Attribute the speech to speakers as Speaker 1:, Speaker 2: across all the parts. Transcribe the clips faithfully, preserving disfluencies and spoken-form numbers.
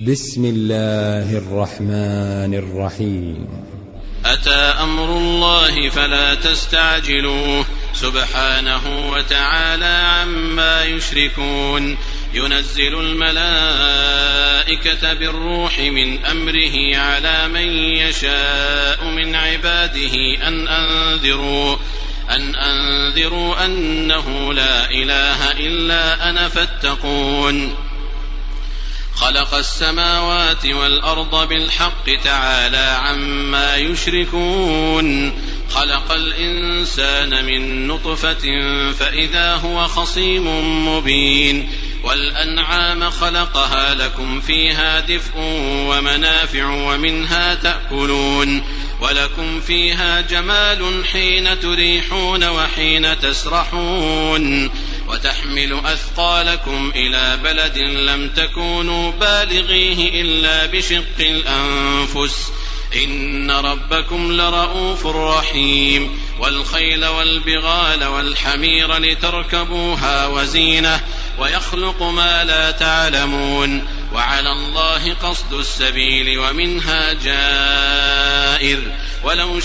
Speaker 1: بسم الله الرحمن الرحيم.
Speaker 2: أتى أمر الله فلا تستعجلوه سبحانه وتعالى عما يشركون. ينزل الملائكة بالروح من أمره على من يشاء من عباده أن أنذروا أن أنذروا أنه لا إله إلا أنا فاتقون. خلق السماوات والأرض بالحق تعالى عما يشركون. خلق الإنسان من نطفة فإذا هو خصيم مبين. والأنعام خلقها لكم فيها دفء ومنافع ومنها تأكلون ولكم فيها جمال حين تريحون وحين تسرحون وتحمل أثقالكم إلى بلد لم تكونوا بالغيه إلا بشق الأنفس إن ربكم لرؤوف رحيم. والخيل والبغال والحمير لتركبوها وزينة ويخلق ما لا تعلمون وعلى الله قصد السبيل ومنها جائر ولو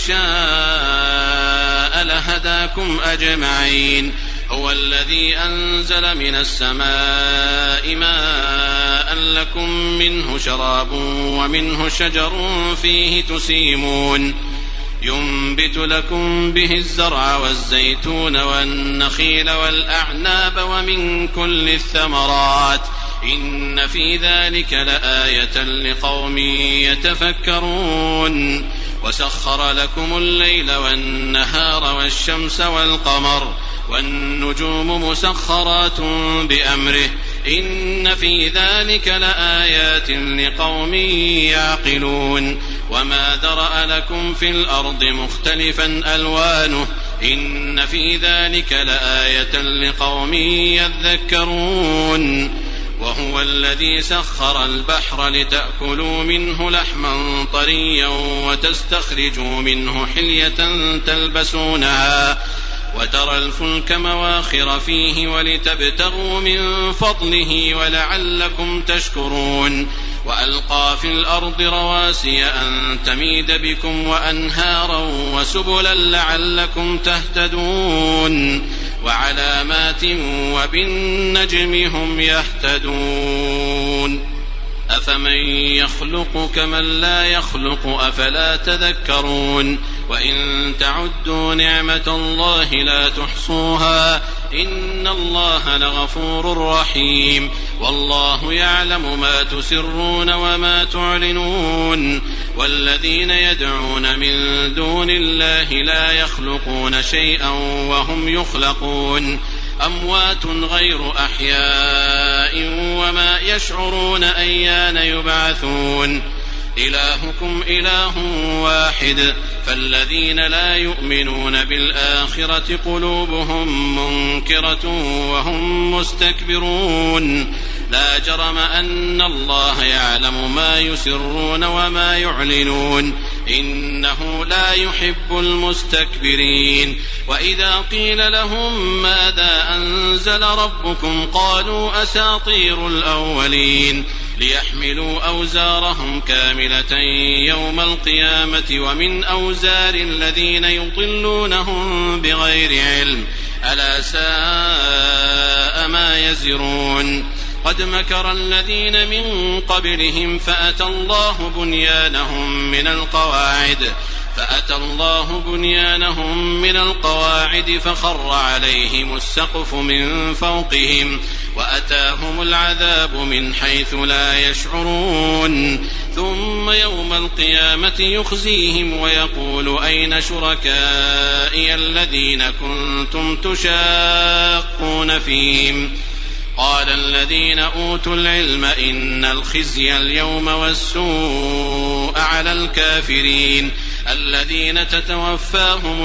Speaker 2: شاء لهداكم أجمعين. هو الذي أنزل من السماء ماء لكم منه شراب ومنه شجر فيه تسيمون ينبت لكم به الزرع والزيتون والنخيل والأعناب ومن كل الثمرات إن في ذلك لآية لقوم يتفكرون. وسخر لكم الليل والنهار والشمس والقمر والنجوم مسخرات بأمره إن في ذلك لآيات لقوم يعقلون. وما ذرأ لكم في الأرض مختلفا ألوانه إن في ذلك لآية لقوم يذكرون. وهو الذي سخر البحر لتأكلوا منه لحما طريا وتستخرجوا منه حلية تلبسونها وترى الفلك مواخر فيه ولتبتغوا من فضله ولعلكم تشكرون. وألقى في الأرض رواسي أن تميد بكم وأنهارا وسبلا لعلكم تهتدون وعلامات وبالنجم هم يهتدون. أفمن يخلق كمن لا يخلق أفلا تذكرون. وإن تعدوا نعمة الله لا تحصوها إن الله لغفور رحيم. والله يعلم ما تسرون وما تعلنون. والذين يدعون من دون الله لا يخلقون شيئا وهم يخلقون أموات غير أحياء وما يشعرون أيان يبعثون. إلهكم إله واحد فالذين لا يؤمنون بالآخرة قلوبهم منكرة وهم مستكبرون. لا جرم أن الله يعلم ما يسرون وما يعلنون إنه لا يحب المستكبرين. وإذا قيل لهم ماذا أنزل ربكم قالوا أساطير الأولين ليحملوا أوزارهم كاملة يوم القيامة ومن أوزار الذين يضلونهم بغير علم ألا ساء ما يزرون. قد مكر الذين من قبلهم فأتى الله بنيانهم من القواعد فأتى الله بنيانهم من القواعد فخر عليهم السقف من فوقهم وأتاهم العذاب من حيث لا يشعرون. ثم يوم القيامة يخزيهم ويقول أين شركائي الذين كنتم تشاقون فيهم قال الذين أوتوا العلم إن الخزي اليوم والسوء على الكافرين الذين تتوفاهم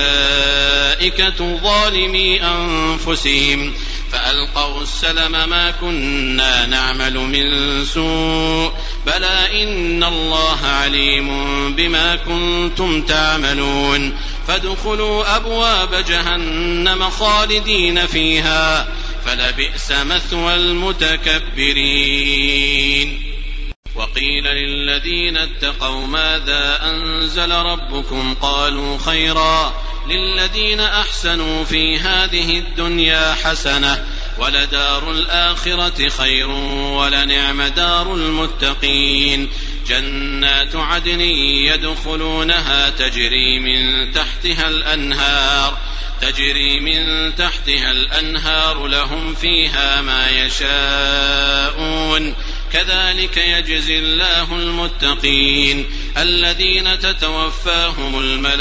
Speaker 2: الملائكة ظالمي أنفسهم فألقوا السلم ما كنا نعمل من سوء بلى إن الله عليم بما كنتم تعملون. فادخلوا أبواب جهنم خالدين فيها فلبئس مثوى المتكبرين. وقيل للذين اتقوا ماذا أنزل ربكم قالوا خيرا للذين أحسنوا في هذه الدنيا حسنة ولدار الآخرة خير ولنعم دار المتقين جنات عدن يدخلونها تجري من تحتها الأنهار تجري من تحتها الأنهار لهم فيها ما يشاءون كذلك يجزي الله المتقين الذين تتوفاهم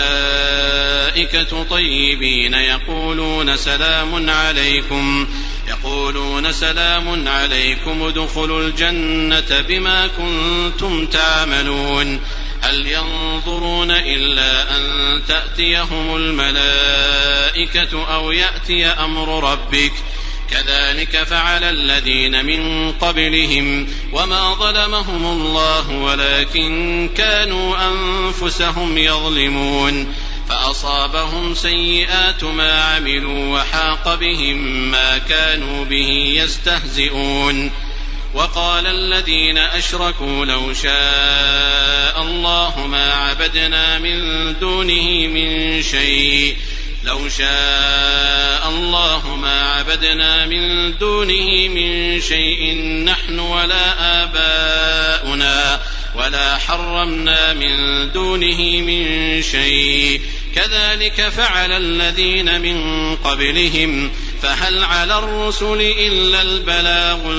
Speaker 2: الملائكة طيبين يقولون سلام عليكم يقولون سلام عليكم ادخلوا الجنة بما كنتم تعملون هل ينظرون إلا أن تأتيهم الملائكة أو يأتي أمر ربك كذلك فعل الذين من قبلهم وما ظلمهم الله ولكن كانوا أنفسهم يظلمون فأصابهم سيئات ما عملوا وحاق بهم ما كانوا به يستهزئون وقال الذين أشركوا لو شاء الله ما عبدنا من دونه من شيء لو شاء الله ما عبدنا من دونه من شيء نحن ولا آباؤنا ولا حرمنا من دونه من شيء كذلك فعل الذين من قبلهم فهل على الرسل إلا البلاغ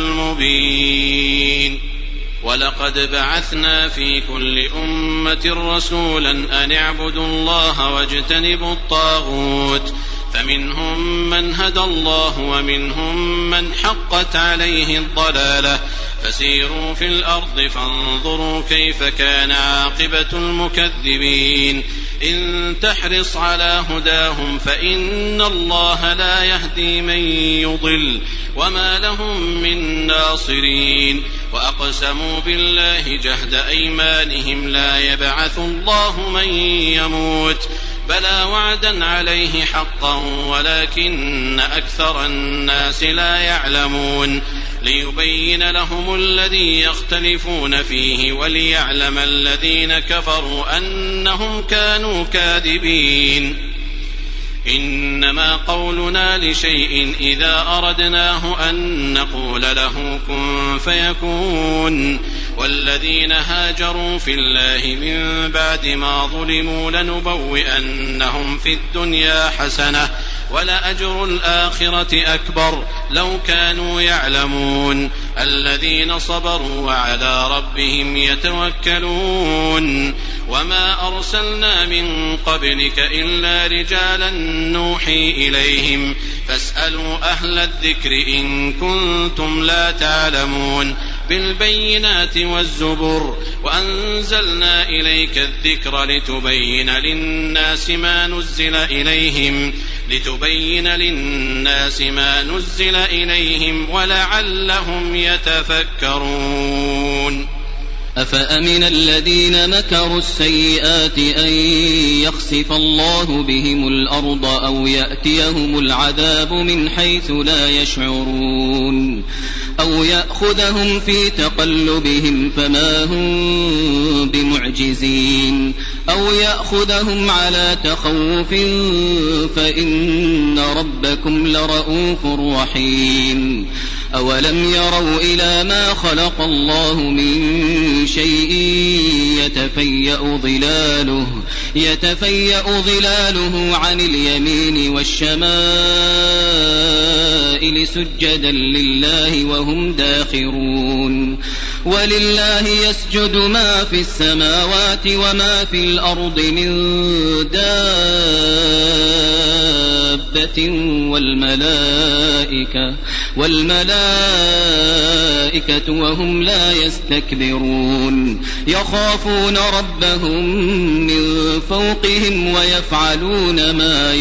Speaker 2: المبين ولقد بعثنا في كل أمة رسولا أن اعبدوا الله واجتنبوا الطاغوت فمنهم من هدى الله ومنهم من حقت عليه الضلالة فسيروا في الأرض فانظروا كيف كان عاقبة المكذبين إن تحرص على هداهم فإن الله لا يهدي من يضل وما لهم من ناصرين وأقسموا بالله جهد أيمانهم لا يبعث الله من يموت بلى وعدا عليه حقا ولكن أكثر الناس لا يعلمون ليبين لهم الذي يختلفون فيه وليعلم الذين كفروا أنهم كانوا كاذبين إنما قولنا لشيء إذا أردناه أن نقول له كن فيكون والذين هاجروا في الله من بعد ما ظلموا لنبوئنهم في الدنيا حسنة ولأجر الآخرة أكبر لو كانوا يعلمون الذين صبروا وعلى ربهم يتوكلون وما أرسلنا من قبلك إلا رجالا نوحي إليهم فاسألوا أهل الذكر إن كنتم لا تعلمون بالبينات والزبر وأنزلنا إليك الذكر لتبين للناس ما نزل إليهم لتبين للناس ما نزل إليهم ولعلهم يتفكرون
Speaker 3: أفأمن الذين مكروا السيئات أن يخسف الله بهم الأرض أو يأتيهم العذاب من حيث لا يشعرون أو يأخذهم في تقلبهم فما هم بمعجزين أو يأخذهم على تخوف فإن ربكم لرؤوف رحيم أولم يروا إلى ما خلق الله من شيء يتفيأ ظلاله يتفيأ ظلاله عن اليمين والشمائل سجدا لله وهم داخرون ولله يسجد ما في السماوات وما في الأرض من دابة والملائكة والملائكة وهم لا يستكبرون يخافون ربهم من فوقهم ويفعلون ما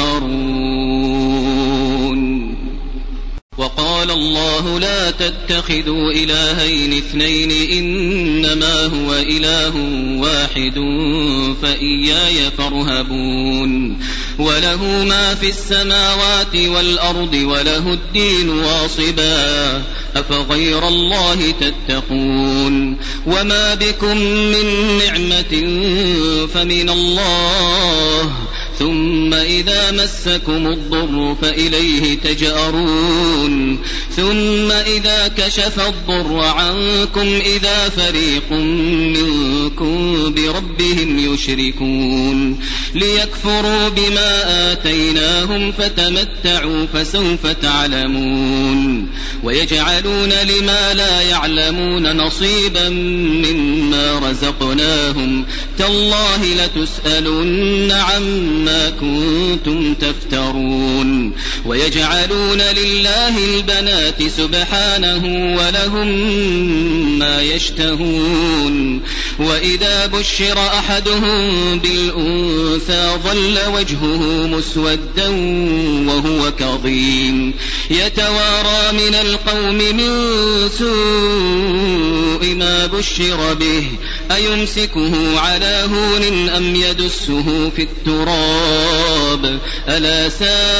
Speaker 3: يؤمرون وقال الله لا تتخذوا إلهين اثنين إنما هو إله واحد فإياي فارهبون وله ما في السماوات والأرض وله الدين واصبا أفغير الله تتقون وما بكم من نعمة فمن الله ثم إذا مسكم الضر فإليه تجأرون ثم إذا كشف الضر عنكم إذا فريق منكم بربهم يشركون ليكفروا بما آتيناهم فتمتعوا فسوف تعلمون ويجعلون لما لا يعلمون نصيبا مما رزقناهم تالله لتسألن عما ما كنتم تفترون ويجعلون لله البنات سبحانه ولهم ما يشتهون وإذا بشر أحدهم بالأنثى ظل وجهه مسودا وهو كظيم يتوارى من القوم من سوء ما بشر به أيمسكه على هون أم يدسه في التراب ألا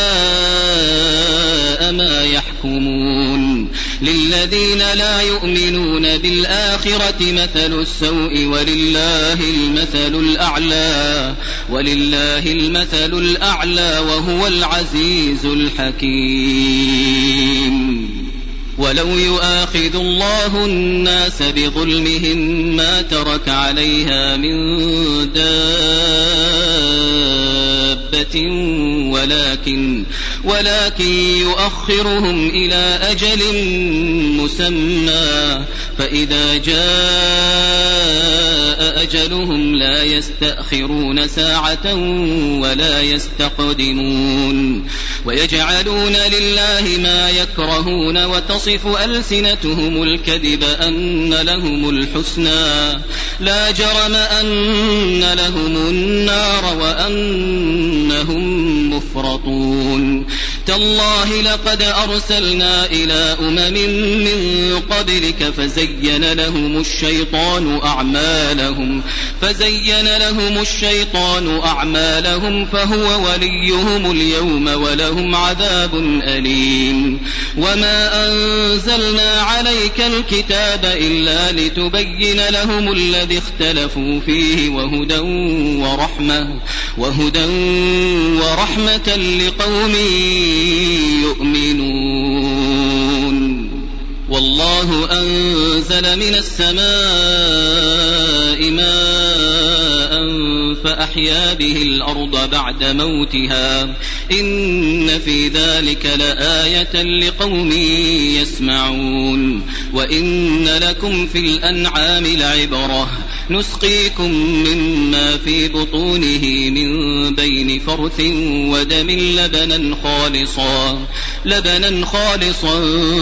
Speaker 3: ساء ما يحكمون للذين لا يؤمنون بالآخرة مثل السوء ولله المثل الأعلى ولله المثل الأعلى وهو العزيز الحكيم ولو يؤاخذ الله الناس بظلمهم ما ترك عليها من دابة ولكن, ولكن يؤخرهم إلى أجل مسمى فإذا جاء أجلهم لا يستأخرون ساعة ولا يستقدمون ويجعلون لله ما يكرهون وتصف ألسنتهم الكذب أن لهم الحسنى لا جرم أن لهم النار وأنهم مفرطون تالله لقد أرسلنا إلى أمم من قبلك فزين لهم الشيطان أعمالهم فزين لهم الشيطان أعمالهم فهو وليهم اليوم ولهم عذاب أليم وما أنزلنا عليك الكتاب إلا لتبين لهم الذي اختلفوا فيه وهدى ورحمة وهدى ورحمة لقوم يؤمنون والله أنزل من السماء ماء فأحيا به الأرض بعد موتها إن في ذلك لآية لقوم يسمعون وإن لكم في الأنعام لعبرة نسقيكم مما في بطونه من بين فرث ودم لبنا خالصا لبنا خالصا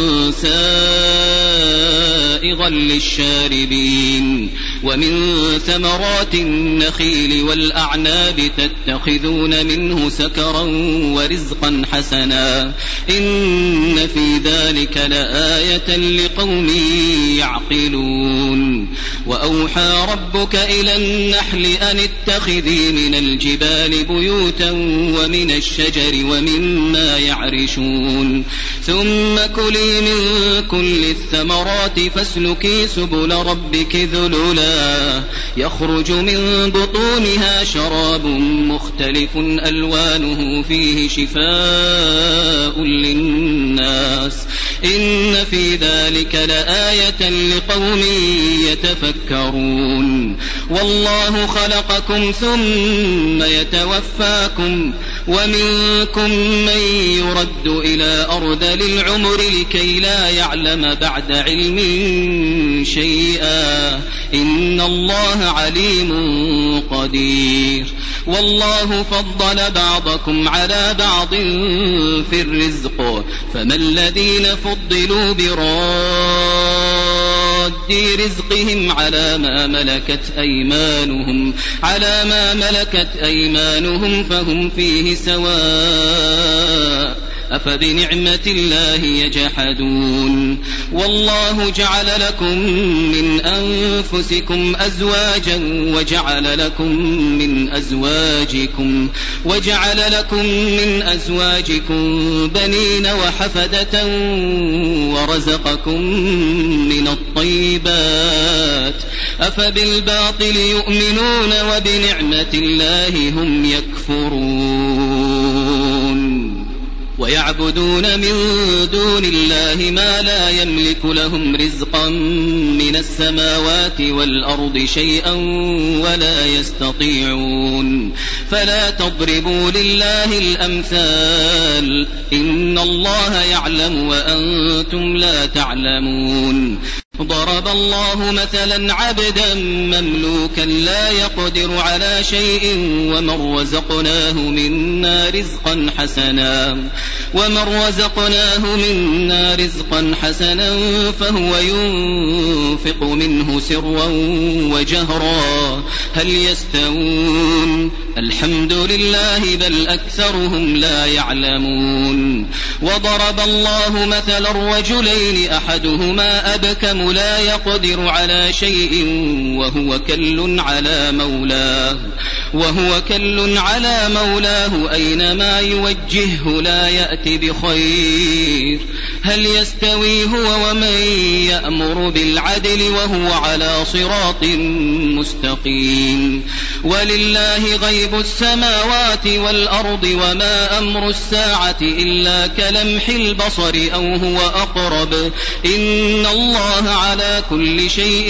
Speaker 3: سائغا للشاربين ومن ثمرات النخيل والأعناب تتخذون منه سكرا ورزقا حسنا إن في ذلك لآية لقوم يعقلون وأوحى ربك إلى النحل أن اتخذي من الجبال بيوتا ومن الشجر ومما يعرشون ثم كلي من كل الثمرات فاسلكي سبل ربك ذللا يخرج من بطونها شراب مختلف ألوانه فيه شفاء للناس إن في ذلك لآية لقوم يتفكرون والله خلقكم ثم يتوفاكم ومنكم من يرد إلى أرذل العمر لكي لا يعلم بعد علم شيئا إن الله عليم قدير والله فضل بعضكم على بعض في الرزق فما الذين فضلوا براد رزقهم على ما ملكت أيمانهم على ما ملكت أيمانهم فهم فيه سواء أفبنعمة الله يجحدون والله جعل لكم من أنفسكم أزواجا وجعل لكم من أزواجكم وجعل لكم من أزواجكم بنين وحفدة ورزقكم من الطيبات أفبالباطل يؤمنون وبنعمة الله هم يكفرون ويعبدون من دون الله ما لا يملك لهم رزقا من السماوات والأرض شيئا ولا يستطيعون فلا تضربوا لله الأمثال إن الله يعلم وأنتم لا تعلمون ضرب الله مثلا عبدا مملوكا لا يقدر على شيء ومن رزقناه منا رزقا حسنا ومن رزقناه منا رزقا حسنا فهو ينفق منه سرا وجهرا هل يستوون الحمد لله بل أكثرهم لا يعلمون وضرب الله مثلا الرجلين أحدهما أبكم لا يقدر على شيء وهو كل على مولاه وهو كل على مولاه أينما يوجهه لا يأتي بخير هل يستوي هو ومن يأمر بالعدل وهو على صراط مستقيم ولله غيب السماوات والأرض وما أمر الساعة إلا كلمح البصر أو هو أقرب إن الله على كل شيء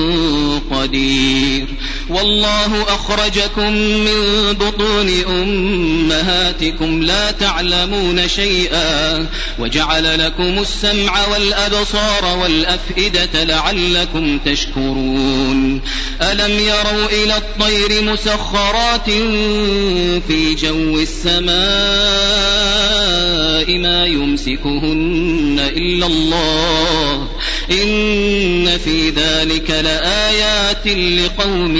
Speaker 3: قدير والله أخرجكم من بطون أمهاتكم لا تعلمون شيئا وجعل لكم السمع والأبصار والأفئدة لعلكم تشكرون ألم يروا إلى الطير مسخرات في جو السماء ما يمسكهن إلا الله إن في ذلك لآيات لقوم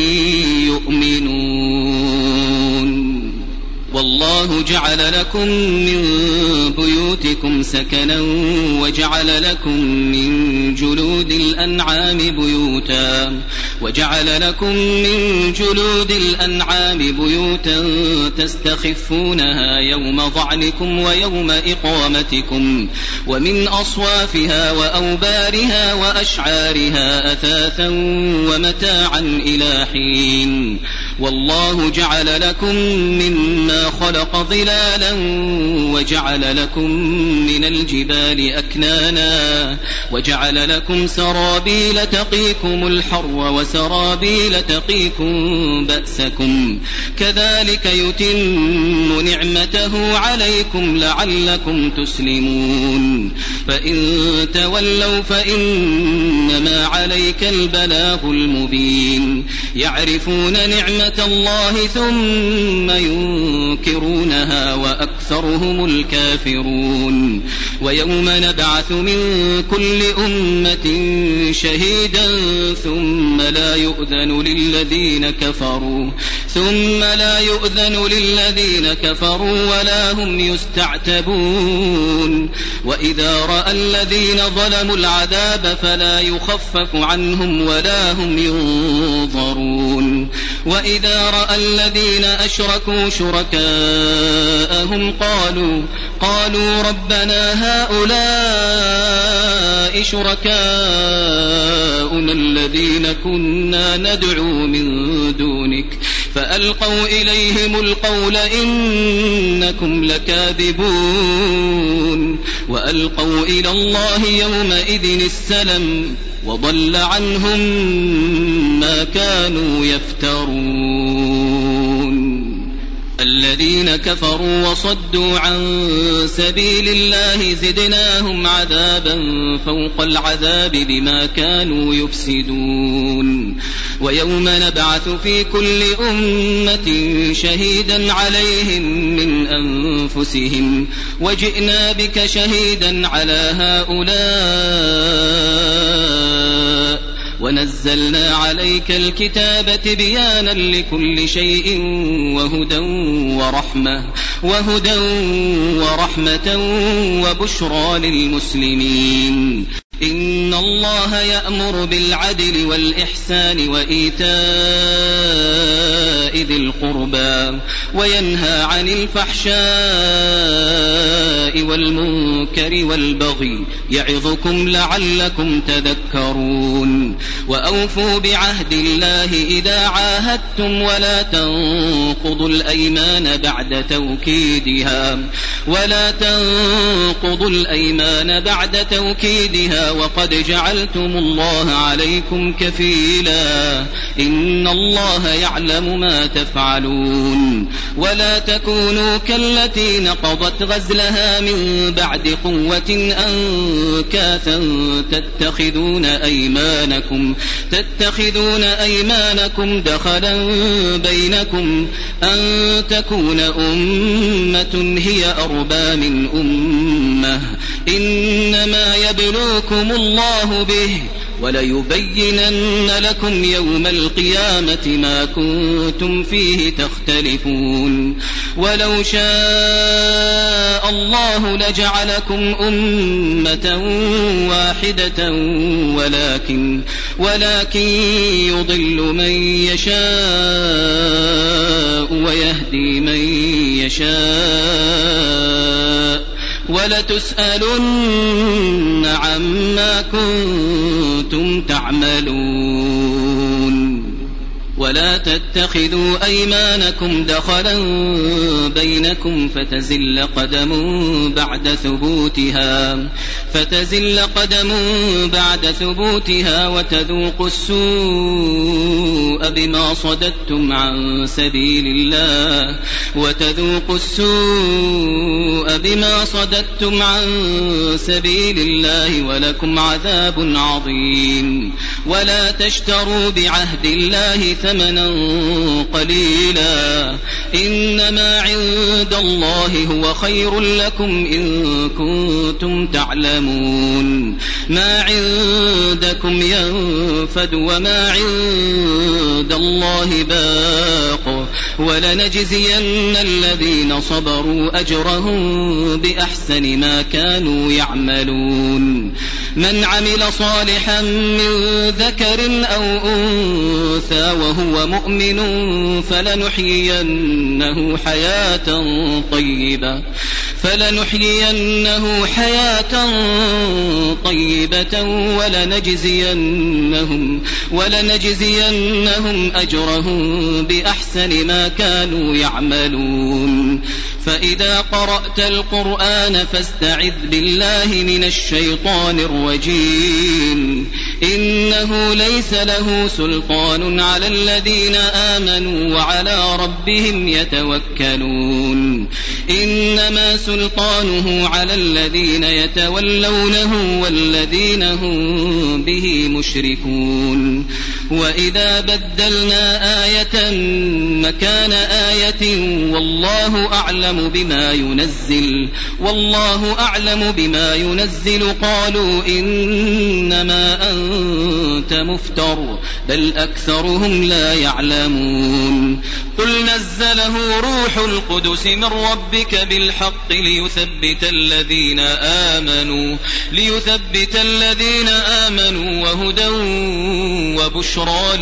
Speaker 3: يؤمنون والله جعل لكم من بيوتكم سكنا وجعل لكم من جلود الأنعام بيوتا وجعل لكم من جلود الأنعام بيوتا تستخفونها يوم ظعنكم ويوم إقامتكم ومن أصوافها وأوبارها وأشعارها أثاثا ومتاعا إلى حين والله جعل لكم مما خلق ظلالا وجعل لكم من الجبال أكنانا وجعل لكم سرابيل تقيكم الحر وسرابيل تقيكم بأسكم كذلك يتم نعمته عليكم لعلكم تسلمون فإن تولوا فإنما عليك البلاغ المبين يعرفون نعمة الله ثم ينكرونها وأكثرهم الكافرون ويوم نبعث من كل أمة شهيدا ثم لا يؤذن للذين كفروا ثم لا يؤذن للذين كفروا ولا هم يستعتبون وإذا رأى الذين ظلموا العذاب فلا يخفف عنهم ولا هم ينظرون وإذا رأى الذين أشركوا شركاءهم قالوا قالوا ربنا هؤلاء شركاؤنا الذين كنا ندعو من دونك فألقوا إليهم القول إنكم لكاذبون وألقوا إلى الله يومئذ السلم وضل عنهم ما كانوا يفترون الذين كفروا وصدوا عن سبيل الله زدناهم عذابا فوق العذاب بما كانوا يفسدون ويوم نبعث في كل أمة شهيدا عليهم من أنفسهم وجئنا بك شهيدا على هؤلاء ونزلنا عليك الكتاب تبيانا لكل شيء وهدى ورحمة وهدى ورحمة وبشرى للمسلمين إن الله يأمر بالعدل والإحسان وإيتاء ذي القربى وينهى عن الفحشاء والمنكر والبغي يعظكم لعلكم تذكرون وأوفوا بعهد الله إذا عاهدتم ولا تنقضوا الأيمان بعد توكيدها ولا تنقضوا الأيمان بعد توكيدها وقد جعلتم الله عليكم كفيلا إن الله يعلم ما تفعلون ولا تكونوا كالتي نقضت غزلها من بعد قوة أنكاثا تتخذون أيمانكم تتخذون أيمانكم دخلا بينكم أن تكون أمة هي أربى من أمة إنما يبلوكم الله به وليبينن لكم يوم القيامة ما كنتم فيه تختلفون ولو شاء الله لجعلكم أمة واحدة ولكن ولكن يضل من يشاء ويهدي من يشاء ولتسألن عما كنتم تعملون ولا تتخذوا أيمانكم دخلا بينكم فتزل قدم بعد ثبوتها فتزل قدم بعد ثبوتها وتذوقوا السوء بما صددتم عن سبيل الله وتذوقوا السوء بما صددتم عن سبيل الله ولكم عذاب عظيم ولا تشتروا بعهد الله ثمنا قليلا إنما عند الله هو خير لكم إن كنتم تعلمون ما عندكم ينفد وما عند الله باق ولنجزين الذين صبروا أجرهم بأحسن ما كانوا يعملون من عمل صالحا من ذكر أو أنثى وهو مؤمن فلنحيينه حياة طيبة فلنحيينه حياة طيبة ولنجزينهم ولنجزينهم أجرهم بأحسن ما كانوا يعملون فإذا قرأت القرآن فاستعذ بالله من الشيطان الرجيم إنه ليس له سلطان على الذين آمنوا وعلى ربهم يتوكلون إنما سلطانه على الذين يتولونه والذين هم به مشركون وإذا بدلنا آية مكان آية والله أعلم بما ينزل والله أعلم بما ينزل قالوا إنما أنت مفتر بل أكثرهم لا يعلمون قل نزله روح القدس من ربك بالحق ليثبت الذين آمنوا ليثبت الذين آمنوا وهدى وبشرى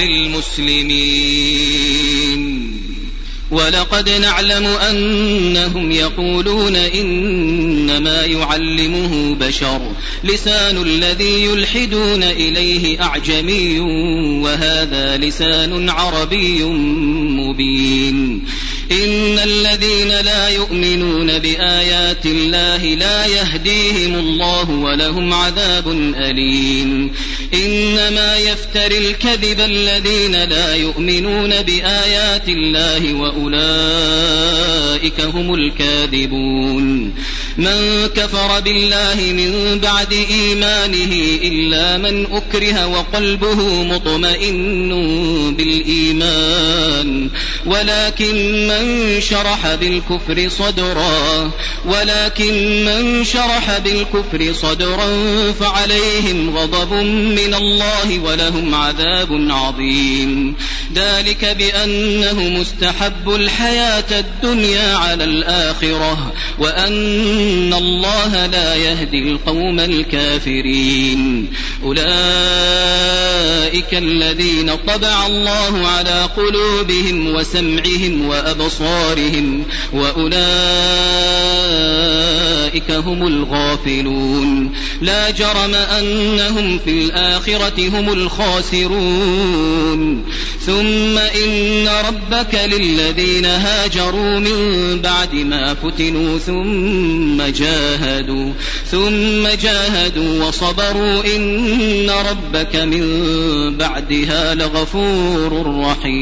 Speaker 3: للمسلمين ولقد نعلم أنهم يقولون إنما يعلمه بشر لسان الذي يلحدون إليه أعجمي وهذا لسان عربي مبين إن الذين لا يؤمنون بآيات الله لا يهديهم الله ولهم عذاب أليم إنما يفتري الكذب الذين لا يؤمنون بآيات الله وأولئك هم الكاذبون من كفر بالله من بعد إيمانه إلا من أكره وقلبه مطمئن بالإيمان ولكن من شرح بالكفر صدرا ولكن من شرح بالكفر صدرا فعليهم غضب من الله ولهم عذاب عظيم ذلك بأنه مستحب الحياة الدنيا على الآخرة وأن إن الله لا يهدي القوم الكافرين. أولئك الذين طبع الله على قلوبهم وسمعهم وأبصارهم وأولئك هم الغافلون. لا جرم أنهم في الآخرة هم الخاسرون. ثم إن ربك للذين هاجروا من بعد ما فتنوا ثم جاهدوا ثم جاهدوا وصبروا إن ربك من بعدها لغفور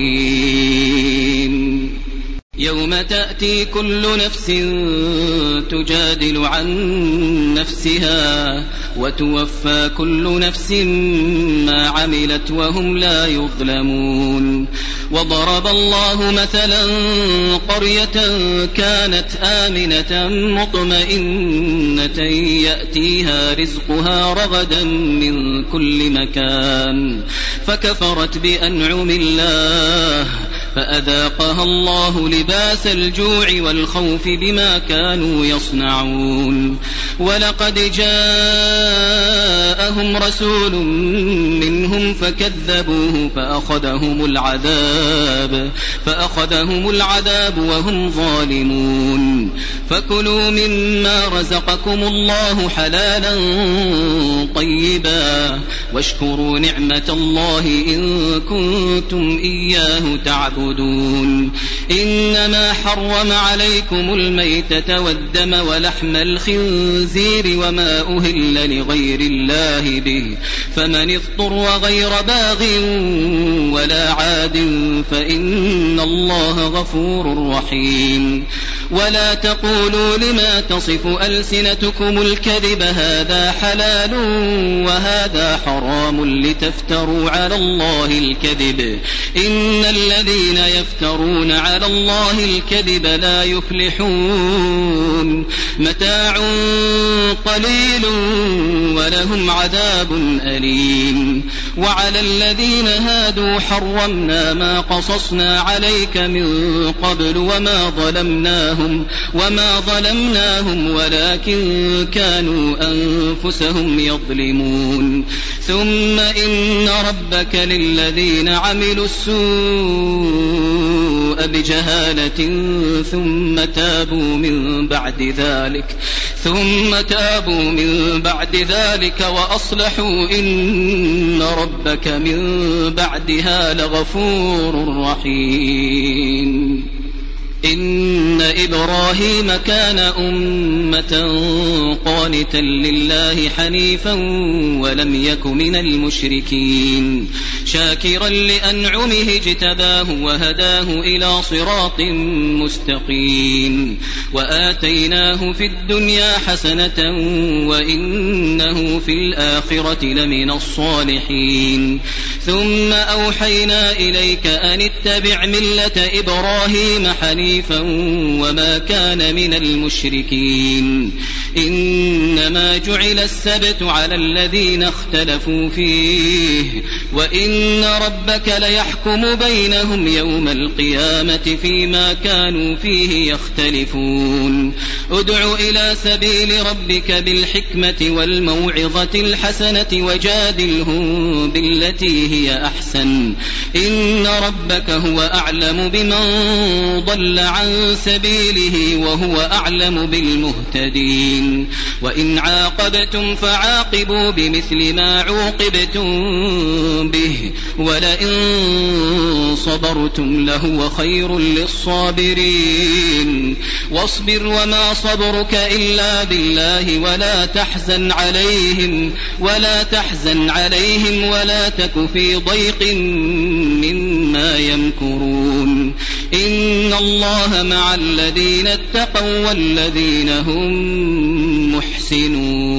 Speaker 3: رحيم. يوم تأتي كل نفس تجادل عن نفسها وتوفى كل نفس ما عملت وهم لا يظلمون. وضرب الله مثلا قرية كانت آمنة مطمئنة يأتيها رزقها رغدا من كل مكان فكفرت بأنعم الله فأذاقها الله لباس الجوع والخوف بما كانوا يصنعون. ولقد جاءهم رسول منهم فكذبوه فأخذهم العذاب فأخذهم العذاب وهم ظالمون. فكلوا مما رزقكم الله حلالا طيبا واشكروا نعمة الله إن كنتم إياه تعبدون. إنما حرم عليكم الميتة والدم ولحم الخنزير وما أهل لغير الله به فمن اضطر غير باغ ولا عاد فإن الله غفور رحيم. ولا تقولوا لما تصف ألسنتكم الكذب هذا حلال وهذا حرام لتفتروا على الله الكذب إن الذين يفترون على الله الكذب لا يفلحون. متاع قليل ولهم عذاب أليم. وعلى الذين هادوا حرمنا ما قصصنا عليك من قبل وما ظلمناهم وما ظلمناهم ولكن كانوا أنفسهم يظلمون. ثم إن ربك للذين عملوا السوء بجهالة ثم تابوا من بعد ذلك ثم تابوا من بعد ذلك وأصلحوا إن ربك من بعدها لغفور رحيم. إن إبراهيم كان أمة قانتا لله حنيفا ولم يك من المشركين شاكرا لأنعمه اجتباه وهداه إلى صراط مستقيم. وآتيناه في الدنيا حسنة وإنه في الآخرة لمن الصالحين. ثم أوحينا إليك أن اتبع ملة إبراهيم حنيفا وما كان من المشركين. إنما جعل السبت على الذين اختلفوا فيه وإن ربك ليحكم بينهم يوم القيامة فيما كانوا فيه يختلفون. ادع إلى سبيل ربك بالحكمة والموعظة الحسنة وجادلهم بالتي هي أحسن إن ربك هو أعلم بمن ضل عن سبيله وهو أعلم بالمهتدين. وإن عاقبتم فعاقبوا بمثل ما عوقبتم به ولئن صبرتم لهو خير للصابرين. واصبر وما صبرك إلا بالله ولا تحزن عليهم ولا تحزن عليهم ولا تك في ضيق مما يمكرون. إن الله مع الذين اتقوا والذين هم محسنون.